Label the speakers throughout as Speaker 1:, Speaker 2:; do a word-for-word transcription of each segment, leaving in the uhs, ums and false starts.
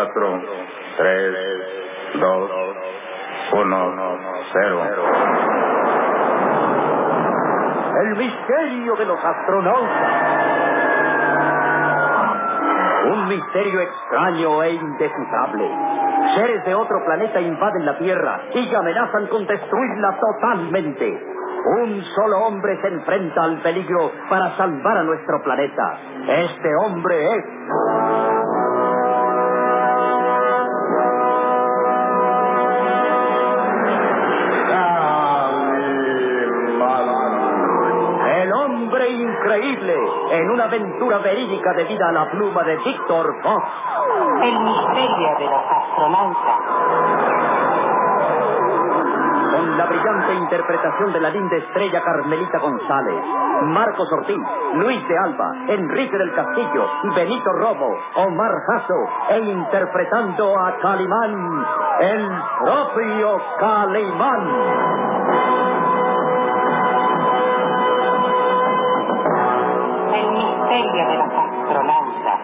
Speaker 1: cuatro, tres, dos, uno, cero.
Speaker 2: El misterio de los astronautas. Un misterio extraño e indescifrable. Seres de otro planeta invaden la Tierra y amenazan con destruirla totalmente. Un solo hombre se enfrenta al peligro para salvar a nuestro planeta. Este hombre es... El hombre increíble, en una aventura verídica debida a la pluma de Víctor Fox.
Speaker 3: El misterio de los astronautas.
Speaker 2: Con la brillante interpretación de la linda estrella Carmelita González, Marcos Ortiz, Luis de Alba, Enrique del Castillo, Benito Romo, Omar Jasso, e interpretando a Calimán, el propio Calimán.
Speaker 3: El misterio de los astronautas.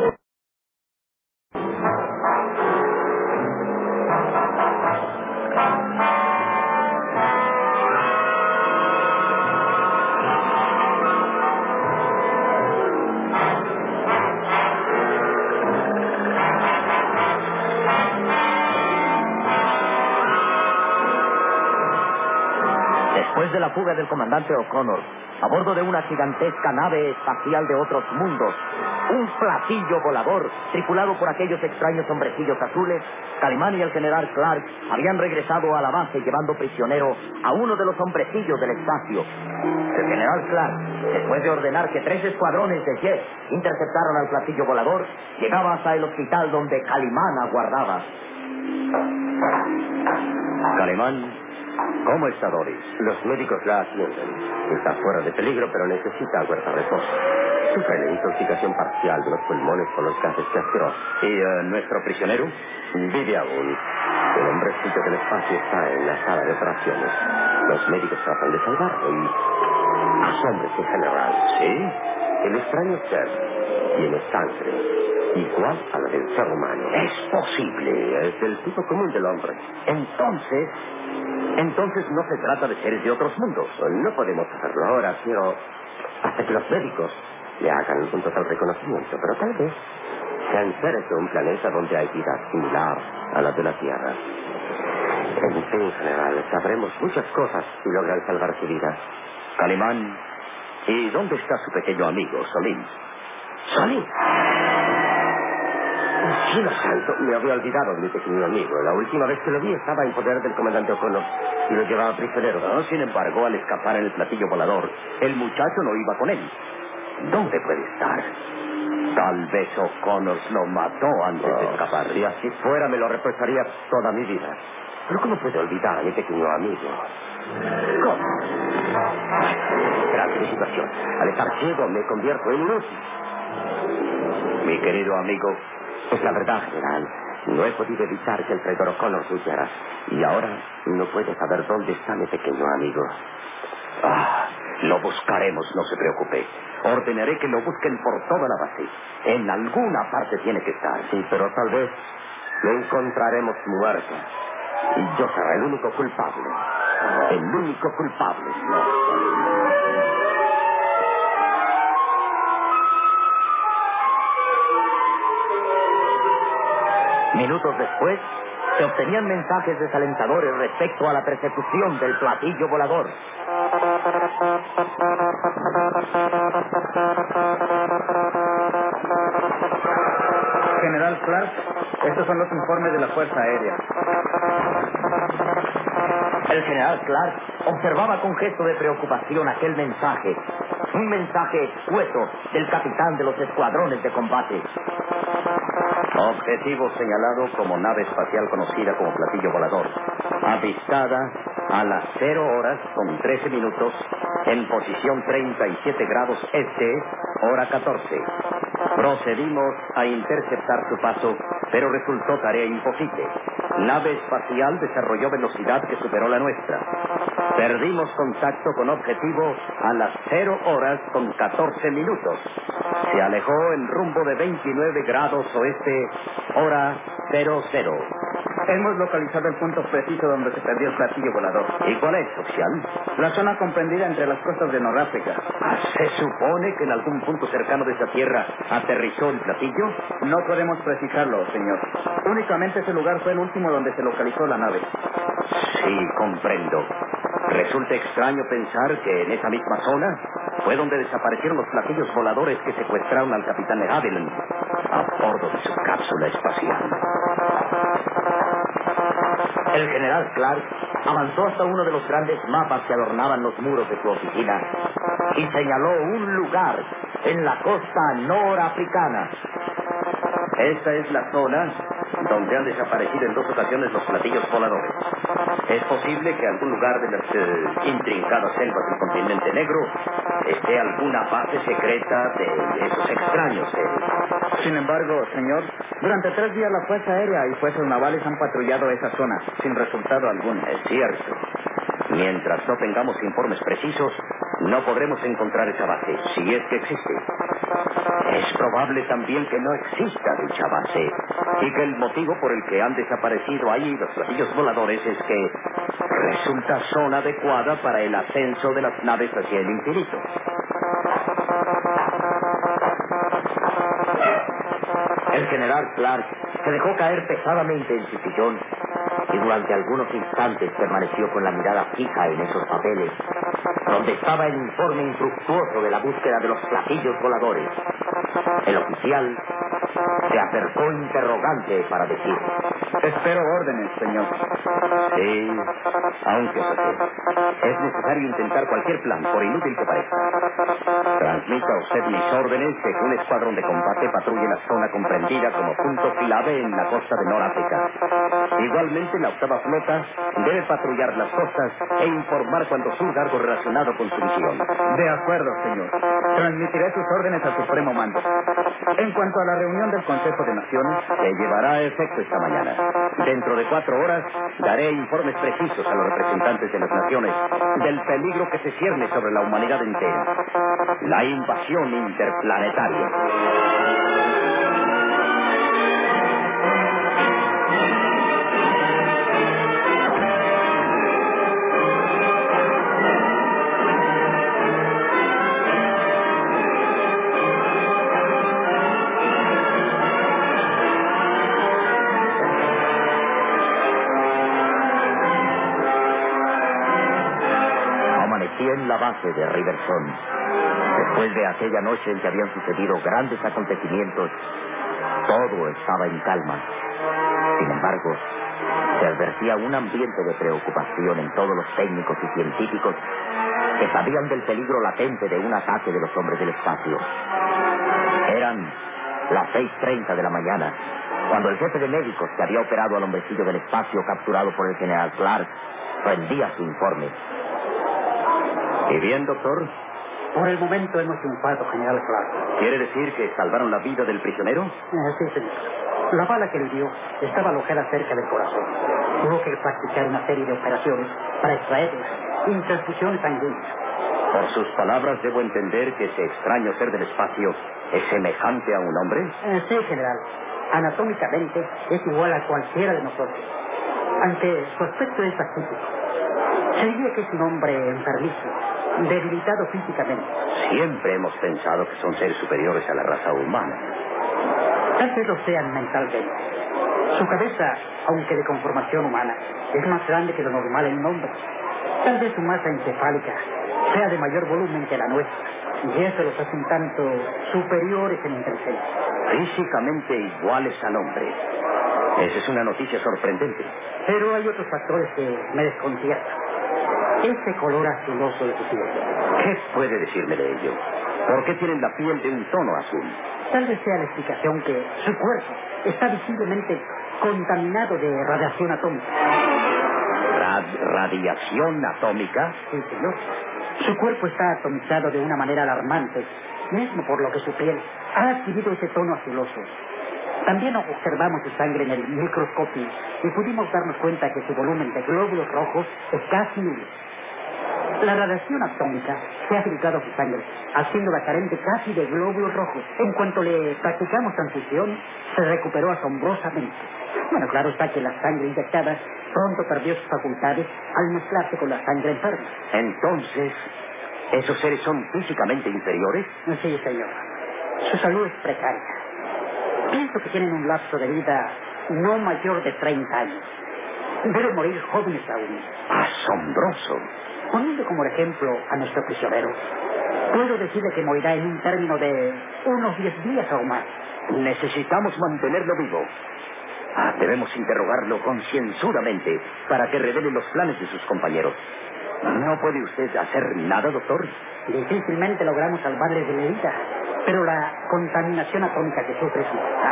Speaker 2: Después de la fuga del comandante O'Connor, a bordo de una gigantesca nave espacial de otros mundos, un platillo volador tripulado por aquellos extraños hombrecillos azules, Calimán y el general Clark habían regresado a la base llevando prisionero a uno de los hombrecillos del espacio. El general Clark, después de ordenar que tres escuadrones de jets interceptaran al platillo volador, llegaba hasta el hospital donde Calimán aguardaba.
Speaker 4: Calimán, ¿cómo está Doris?
Speaker 5: Los médicos la atienden. Está fuera de peligro, pero necesita aguardar reposo. Sufre la intoxicación parcial de los pulmones con los gases que aspiró.
Speaker 4: ¿Y uh, nuestro prisionero?
Speaker 5: Vive aún. El hombrecito del espacio está en la sala de operaciones. Los médicos tratan de salvarlo y... asómbrese, general.
Speaker 4: ¿Sí?
Speaker 5: El extraño ser tiene sangre igual a la del ser humano.
Speaker 2: Es posible.
Speaker 5: Es del tipo común del hombre.
Speaker 2: Entonces, entonces no se trata de seres de otros mundos.
Speaker 5: No podemos hacerlo ahora, pero hasta que los médicos le hagan un total reconocimiento. Pero tal vez sean seres de un planeta donde hay vida similar a la de la Tierra. En fin, general, sabremos muchas cosas si logran salvar su vida.
Speaker 4: Calimán, ¿y dónde está su pequeño amigo, Solín?
Speaker 5: ¿Solín? Cielo santo, me había olvidado de mi pequeño amigo. La última vez que lo vi estaba en poder del comandante O'Connor y lo llevaba prisionero.
Speaker 4: No, sin embargo, al escapar en el platillo volador, el muchacho no iba con él. ¿Dónde puede estar? Tal vez O'Connor lo mató antes
Speaker 5: Oh,
Speaker 4: de escapar.
Speaker 5: Si así fuera, me lo reprocharía toda mi vida. Pero ¿cómo puedo olvidar a mi pequeño amigo? ¿Cómo? Grande situación. Al estar ciego me convierto en inútil.
Speaker 4: Mi querido amigo,
Speaker 5: Es la verdad, general. No he podido evitar que el traidor O'Connor huyera. Y ahora no puedo saber dónde está mi pequeño amigo.
Speaker 4: ah, lo buscaremos, no se preocupe. Ordenaré que lo busquen por toda la base. En alguna parte tiene que estar.
Speaker 5: Sí, pero tal vez lo encontraremos muerto. Y yo seré el único culpable. El único culpable.
Speaker 2: Minutos después, se obtenían mensajes desalentadores respecto a la persecución del platillo volador.
Speaker 6: General Clark, estos son los informes de la Fuerza Aérea.
Speaker 2: El general Clark observaba con gesto de preocupación aquel mensaje. Un mensaje escueto del capitán de los escuadrones de combate.
Speaker 4: Objetivo señalado como nave espacial conocida como platillo volador. Avistada a las cero horas con trece minutos en posición treinta y siete grados este, hora catorce. Procedimos a interceptar su paso, pero resultó tarea imposible. Nave espacial desarrolló velocidad que superó la nuestra. Perdimos contacto con objetivo a las cero horas con catorce minutos. Se alejó en rumbo de veintinueve grados oeste, hora cero cero.
Speaker 6: Hemos localizado el punto preciso donde se perdió el platillo volador.
Speaker 4: ¿Y cuál es, oficial?
Speaker 6: La zona comprendida entre las costas de Noráfrica.
Speaker 4: ¿Se supone que en algún punto cercano de esta tierra aterrizó el platillo?
Speaker 6: No podemos precisarlo, señor. Únicamente ese lugar fue el último donde se localizó la nave.
Speaker 4: Sí, comprendo. Resulta extraño pensar que en esa misma zona fue donde desaparecieron los platillos voladores que secuestraron al capitán de Havilland a bordo de su cápsula espacial.
Speaker 2: El general Clark avanzó hasta uno de los grandes mapas que adornaban los muros de su oficina y señaló un lugar en la costa norafricana.
Speaker 4: Esta es la zona donde han desaparecido en dos ocasiones los platillos voladores. Es posible que algún lugar de las eh, intrincadas selvas del continente negro esté alguna base secreta de esos extraños seres.
Speaker 6: Sin embargo, señor, durante tres días la Fuerza Aérea y fuerzas navales han patrullado esa zona, sin resultado alguno.
Speaker 4: Es cierto. Mientras no tengamos informes precisos, no podremos encontrar esa base, si es que existe. Es probable también que no exista dicha base, y que el motivo por el que han desaparecido ahí los platillos voladores es que resulta zona adecuada para el ascenso de las naves hacia el infinito.
Speaker 2: El general Clark se dejó caer pesadamente en su sillón y durante algunos instantes permaneció con la mirada fija en esos papeles, donde estaba el informe infructuoso de la búsqueda de los platillos voladores. El oficial se acercó interrogante para decir:
Speaker 6: Espero órdenes, señor.
Speaker 4: Sí, aunque es necesario intentar cualquier plan, por inútil que parezca. Transmita a usted mis órdenes de que un escuadrón de combate patrulle la zona comprendida como punto clave en la costa de Noráfrica. Igualmente, la octava flota debe patrullar las costas e informar cuando surja algo relacionado con su misión.
Speaker 6: De acuerdo, señor. Transmitiré sus órdenes al Supremo Mando. En cuanto a la reunión del Consejo de Naciones,
Speaker 4: se llevará a efecto esta mañana. Dentro de cuatro horas daré informes precisos a los representantes de las naciones del peligro que se cierne sobre la humanidad entera. La invasión interplanetaria.
Speaker 2: Amanecí en la base de Riverson. Después de aquella noche en que habían sucedido grandes acontecimientos, todo estaba en calma. Sin embargo, se advertía un ambiente de preocupación en todos los técnicos y científicos que sabían del peligro latente de un ataque de los hombres del espacio. Eran las seis treinta de la mañana, cuando el jefe de médicos que había operado al hombrecillo del espacio capturado por el general Clark rendía su informe.
Speaker 4: ¿Y bien, doctor?
Speaker 7: Por el momento hemos triunfado, general Clark.
Speaker 4: ¿Quiere decir que salvaron la vida del prisionero?
Speaker 7: Eh, sí, señor. La bala que le dio estaba alojada cerca del corazón. Tuvo que practicar una serie de operaciones para extraerla, y transfusiones sanguíneas.
Speaker 4: Por sus palabras, debo entender que ese extraño ser del espacio es semejante a un hombre.
Speaker 7: Eh, sí, general. Anatómicamente es igual a cualquiera de nosotros. Aunque su aspecto es atípico. Se diría que es un hombre enfermizo, debilitado físicamente.
Speaker 4: Siempre hemos pensado que son seres superiores a la raza humana.
Speaker 7: Tal vez lo sean mentalmente. Su cabeza, aunque de conformación humana, es más grande que lo normal en un hombre. Tal vez su masa encefálica sea de mayor volumen que la nuestra, y eso los hace un tanto superiores en inteligencia.
Speaker 4: Físicamente iguales al hombre. Esa es una noticia sorprendente.
Speaker 7: Pero hay otros factores que me desconciertan. Ese color azuloso de su piel.
Speaker 4: ¿Qué puede decirme de ello? ¿Por qué tienen la piel de un tono azul?
Speaker 7: Tal vez sea la explicación que su cuerpo está visiblemente contaminado de radiación atómica.
Speaker 4: Rad- ¿Radiación atómica?
Speaker 7: Sí, señor. Su cuerpo está atomizado de una manera alarmante, mismo por lo que su piel ha adquirido ese tono azuloso. También observamos su sangre en el microscopio y pudimos darnos cuenta que su volumen de glóbulos rojos es casi nulo. La radiación atómica se ha filtrado a su sangre, haciéndola carente casi de glóbulos rojos. En cuanto le practicamos transfusión, se recuperó asombrosamente. Bueno, claro está que la sangre inyectada pronto perdió sus facultades al mezclarse con la sangre enferma.
Speaker 4: Entonces, ¿esos seres son físicamente inferiores?
Speaker 7: Sí, señor. Su salud es precaria. Pienso que tienen un lapso de vida no mayor de treinta años. Deben morir jóvenes aún.
Speaker 4: Asombroso.
Speaker 7: Poniendo como ejemplo a nuestro prisionero, puedo decirle que morirá en un término de unos diez días o más.
Speaker 4: Necesitamos mantenerlo vivo. Ah, debemos interrogarlo concienzudamente para que revele los planes de sus compañeros. ¿No puede usted hacer nada, doctor?
Speaker 7: Difícilmente logramos salvarle de la herida, pero la contaminación atómica que sufre es mortal.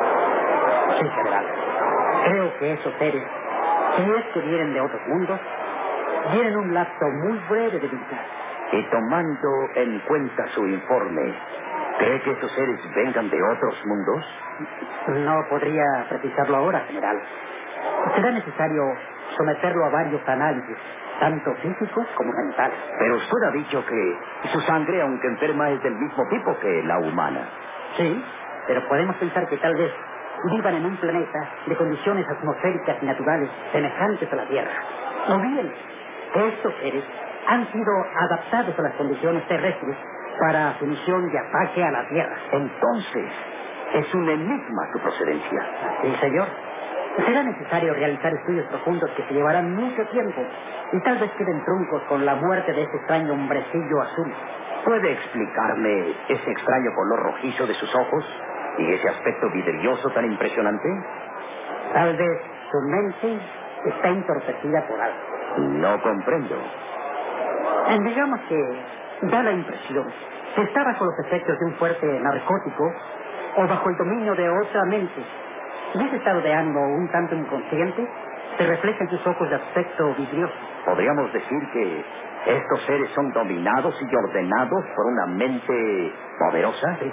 Speaker 7: Sí, general. Creo que esos seres, si es que vienen de otros mundos, tienen un lapso muy breve de vida.
Speaker 4: Y tomando en cuenta su informe, ¿cree que esos seres vengan de otros mundos?
Speaker 7: No podría precisarlo ahora, general. Será necesario someterlo a varios análisis, tanto físicos como mentales.
Speaker 4: Pero usted ha dicho que su sangre, aunque enferma, es del mismo tipo que la humana.
Speaker 7: Sí, pero podemos pensar que tal vez vivan en un planeta de condiciones atmosféricas y naturales semejantes a la Tierra. O bien, que estos seres han sido adaptados a las condiciones terrestres para su misión de ataque a la Tierra.
Speaker 4: Entonces, es un enigma su procedencia.
Speaker 7: Sí, señor. Será necesario realizar estudios profundos que se llevarán mucho tiempo y tal vez queden truncos con la muerte de ese extraño hombrecillo azul.
Speaker 4: ¿Puede explicarme ese extraño color rojizo de sus ojos y ese aspecto vidrioso tan impresionante?
Speaker 7: Tal vez su mente está entorpecida por algo.
Speaker 4: No comprendo.
Speaker 7: Eh, Digamos que da la impresión que está bajo los efectos de un fuerte narcótico o bajo el dominio de otra mente. Y ese estado de ánimo un tanto inconsciente se refleja en sus ojos de aspecto vidrioso.
Speaker 4: ¿Podríamos decir que estos seres son dominados y ordenados por una mente poderosa?
Speaker 7: Sí.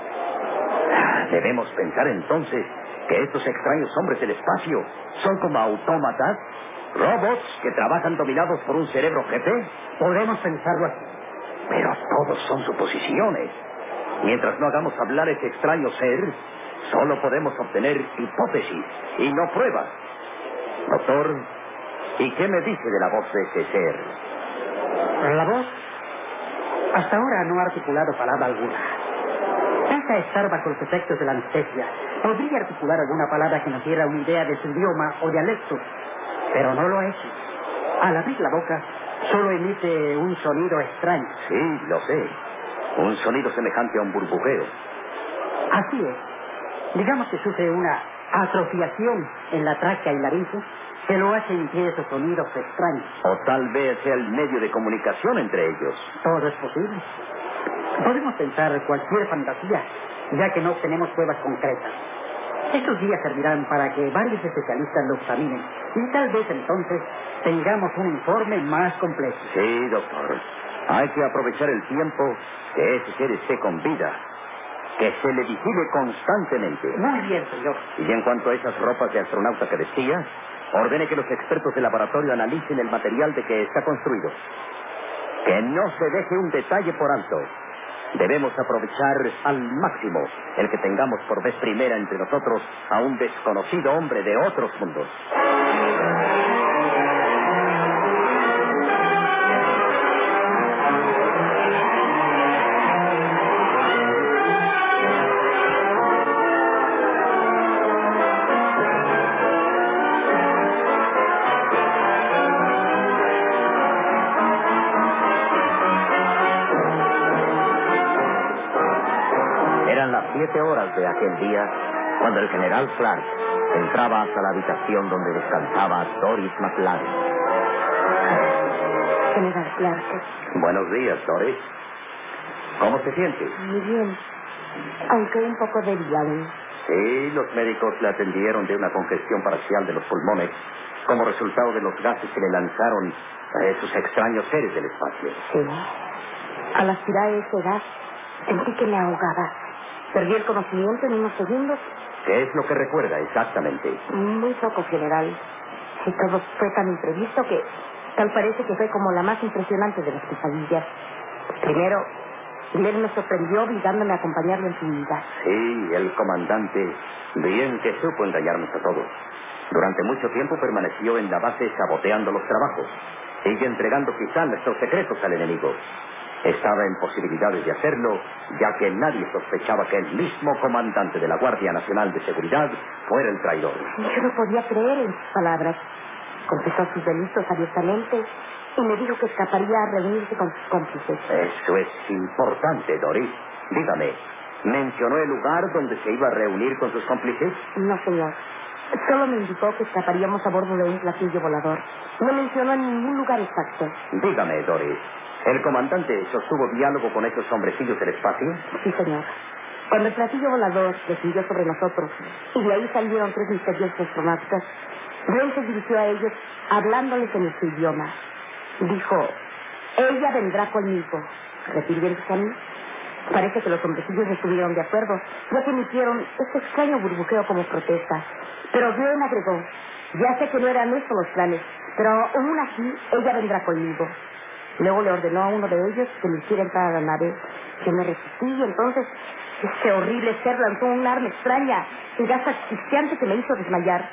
Speaker 4: Debemos pensar entonces que estos extraños hombres del espacio son como autómatas, robots que trabajan dominados por un cerebro jefe.
Speaker 7: Podemos pensarlo así.
Speaker 4: Pero todos son suposiciones. Mientras no hagamos hablar a ese extraño ser, solo podemos obtener hipótesis y no pruebas. Doctor, ¿y qué me dice de la voz de ese ser?
Speaker 7: La voz hasta ahora no ha articulado palabra alguna. Pese a estar bajo los efectos de la anestesia, podría articular alguna palabra que nos diera una idea de su idioma o dialecto, pero no lo ha hecho. Al abrir la boca, solo emite un sonido extraño.
Speaker 4: Sí, lo sé. Un sonido semejante a un burbujeo.
Speaker 7: Así es. Digamos que sufre una atrofiación en la tráquea y laringe que lo hace emitir esos sonidos extraños.
Speaker 4: O tal vez sea el medio de comunicación entre ellos.
Speaker 7: Todo es posible. Podemos pensar cualquier fantasía, ya que no obtenemos pruebas concretas. Estos días servirán para que varios especialistas lo examinen y tal vez entonces tengamos un informe más completo.
Speaker 4: Sí, doctor. Hay que aprovechar el tiempo que ese ser esté con vida. Que se le vigile constantemente.
Speaker 7: Muy bien, señor.
Speaker 4: Y en cuanto a esas ropas de astronauta que vestía, ordene que los expertos del laboratorio analicen el material de que está construido. Que no se deje un detalle por alto. Debemos aprovechar al máximo el que tengamos por vez primera entre nosotros a un desconocido hombre de otros mundos. Eran las siete horas de aquel día cuando el general Clark entraba hasta la habitación donde descansaba Doris McLaren.
Speaker 8: General Clark.
Speaker 4: Buenos días, Doris. ¿Cómo se siente?
Speaker 8: Muy bien, aunque un poco débil aún.
Speaker 4: Sí, los médicos le atendieron de una congestión parcial de los pulmones como resultado de los gases que le lanzaron a esos extraños seres del espacio.
Speaker 8: Sí. Al aspirar ese gas, sentí que me ahogaba. Perdí el conocimiento en unos segundos.
Speaker 4: ¿Qué es lo que recuerda exactamente?
Speaker 8: Muy poco, general. Y todo fue tan imprevisto que Tal parece que fue como la más impresionante de las pesadillas. Primero, primero me sorprendió obligándome a acompañarlo en su vida.
Speaker 4: Sí, el comandante bien que supo engañarnos a todos. Durante mucho tiempo permaneció en la base saboteando los trabajos. Sigue entregando quizá nuestros secretos al enemigo. Estaba en posibilidades de hacerlo, ya que nadie sospechaba que el mismo comandante de la Guardia Nacional de Seguridad fuera el traidor.
Speaker 8: Yo no podía creer en sus palabras. Confesó sus delitos abiertamente y me dijo que escaparía a reunirse con sus cómplices.
Speaker 4: Eso es importante, Doris. Dígame, ¿mencionó el lugar donde se iba a reunir con sus cómplices?
Speaker 8: No, señor. Solo me indicó que escaparíamos a bordo de un platillo volador. No mencionó ningún lugar exacto.
Speaker 4: Dígame, Doris, ¿el comandante sostuvo diálogo con esos hombrecillos del espacio?
Speaker 8: Sí, señor. Cuando el platillo volador descendió sobre nosotros y de ahí salieron tres misteriosos astronautas, Glenn se dirigió a ellos hablándoles en su idioma. Dijo, ella vendrá conmigo. Refiriéndose a mí. Parece que los hombrecillos estuvieron de acuerdo, ya que emitieron este extraño burbujeo como protesta. Pero Glenn agregó, ya sé que no eran estos los planes, pero aún así ella vendrá conmigo. Luego le ordenó a uno de ellos que me hiciera entrar a la nave. Yo me resistí y entonces ese horrible ser lanzó un arma extraña, un gas asfixiante que me hizo desmayar.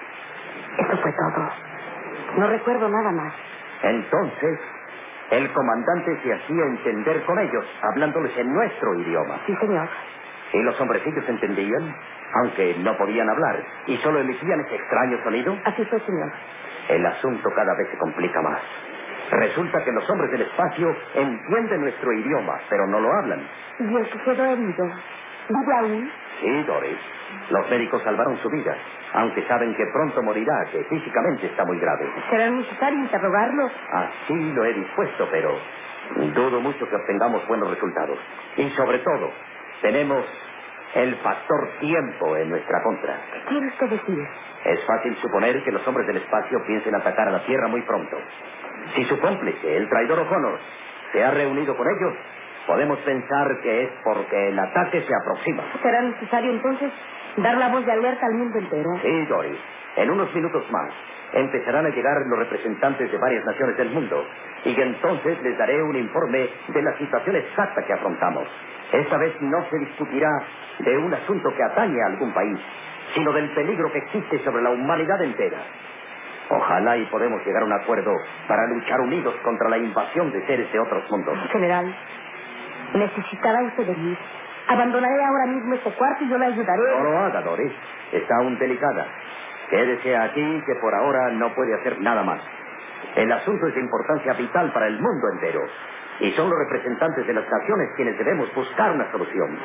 Speaker 8: Eso fue todo. No recuerdo nada más.
Speaker 4: Entonces, el comandante se hacía entender con ellos, hablándoles en nuestro idioma.
Speaker 8: Sí, señor.
Speaker 4: ¿Y los hombrecillos entendían? Aunque no podían hablar y solo emitían ese extraño sonido.
Speaker 8: Así fue, señor.
Speaker 4: El asunto cada vez se complica más. Resulta que los hombres del espacio entienden nuestro idioma, pero no lo hablan.
Speaker 8: ¿Y el que quedó herido? ¿Vive aún?
Speaker 4: Sí, Doris. Los médicos salvaron su vida, aunque saben que pronto morirá, que físicamente está muy grave.
Speaker 8: ¿Será necesario interrogarlo?
Speaker 4: Así lo he dispuesto, pero dudo mucho que obtengamos buenos resultados. Y sobre todo, tenemos el factor tiempo en nuestra contra.
Speaker 8: ¿Qué quiere usted decir?
Speaker 4: Es fácil suponer que los hombres del espacio piensen atacar a la Tierra muy pronto. Si su cómplice, el traidor O'Connor, se ha reunido con ellos, podemos pensar que es porque el ataque se aproxima.
Speaker 8: ¿Será necesario entonces dar la voz de alerta al mundo entero?
Speaker 4: Sí, Doris. En unos minutos más empezarán a llegar los representantes de varias naciones del mundo y entonces les daré un informe de la situación exacta que afrontamos. Esta vez no se discutirá de un asunto que atañe a algún país, sino del peligro que existe sobre la humanidad entera. Ojalá y podemos llegar a un acuerdo para luchar unidos contra la invasión de seres de otros mundos.
Speaker 8: General, necesitará usted de mí. Abandonaré ahora mismo este cuarto y yo le ayudaré.
Speaker 4: No lo haga, Doris. Está aún delicada. Quédese aquí, que por ahora no puede hacer nada más. El asunto es de importancia vital para el mundo entero. Y son los representantes de las naciones quienes debemos buscar una solución.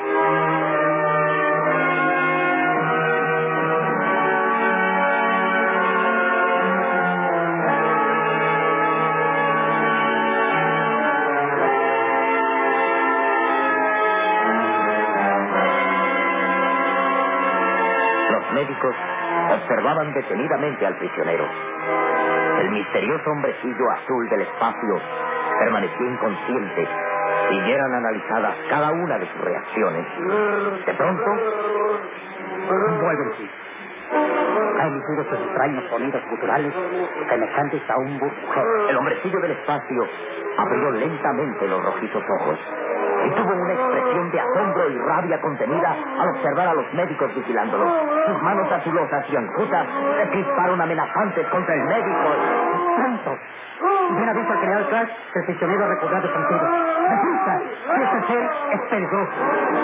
Speaker 2: Los médicos observaban detenidamente al prisionero. El misterioso hombrecillo azul del espacio permaneció inconsciente y eran analizadas cada una de sus reacciones. De pronto,
Speaker 7: Vuelve en sí. Ha emitido sus extraños sonidos guturales semejantes a un burbujeo.
Speaker 2: el hombrecillo del espacio abrió lentamente los rojizos ojos y tuvo una expresión de asombro y rabia contenida al observar a los médicos vigilándolo. Sus manos azulosas y enjutas se crisparon amenazantes contra el médico.
Speaker 7: ¡Santo! Ven aviso al general Clark que el prisionero ha recobrado sentido. ¡Deprisa! ¡Este ser es peligroso!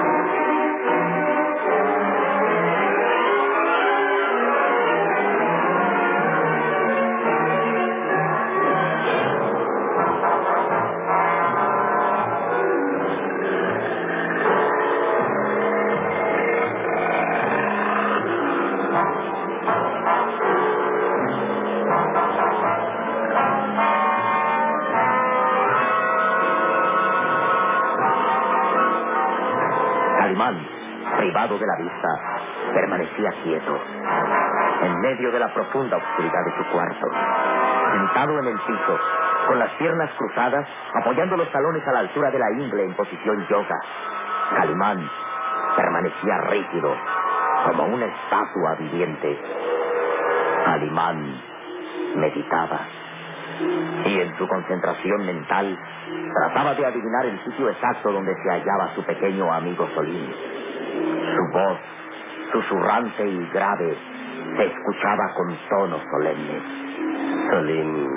Speaker 2: Calimán, privado de la vista, permanecía quieto, en medio de la profunda oscuridad de su cuarto, sentado en el piso, con las piernas cruzadas, apoyando los talones a la altura de la ingle en posición yoga. Calimán permanecía rígido, como una estatua viviente. Calimán meditaba. Y en su concentración mental trataba de adivinar el sitio exacto donde se hallaba su pequeño amigo Solín. Su voz, susurrante y grave, se escuchaba con tono solemne.
Speaker 5: Solín.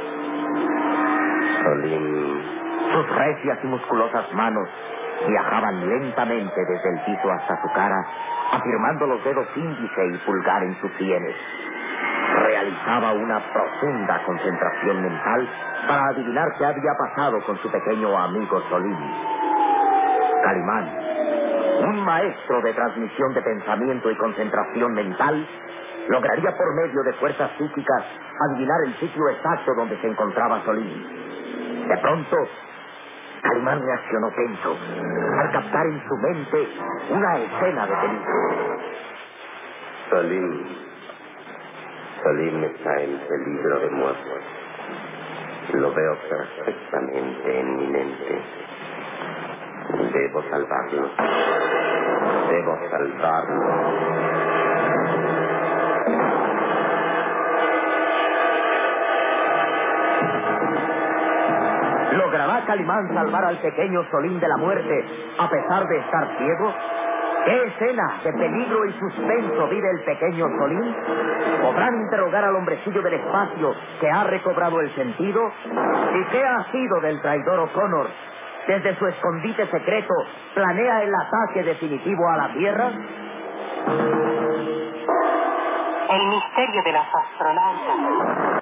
Speaker 5: Solín.
Speaker 2: Sus recias y musculosas manos viajaban lentamente desde el piso hasta su cara, afirmando los dedos índice y pulgar en sus sienes. Realizaba una profunda concentración mental para adivinar qué había pasado con su pequeño amigo Solín. Calimán, un maestro de transmisión de pensamiento y concentración mental, lograría por medio de fuerzas psíquicas adivinar el sitio exacto donde se encontraba Solín. De pronto, Calimán reaccionó tenso al captar en su mente una escena de peligro.
Speaker 5: Solín. Solín está en peligro de muerte. Lo veo perfectamente en mi mente. Debo salvarlo. Debo salvarlo.
Speaker 2: ¿Logrará Calimán salvar al pequeño Solín de la muerte a pesar de estar ciego? ¿Qué escena de peligro y suspenso vive el pequeño Solín? ¿Podrán interrogar al hombrecillo del espacio que ha recobrado el sentido? ¿Y qué ha sido del traidor O'Connor? ¿Desde su escondite secreto planea el ataque definitivo a la Tierra?
Speaker 3: El misterio de las astronautas.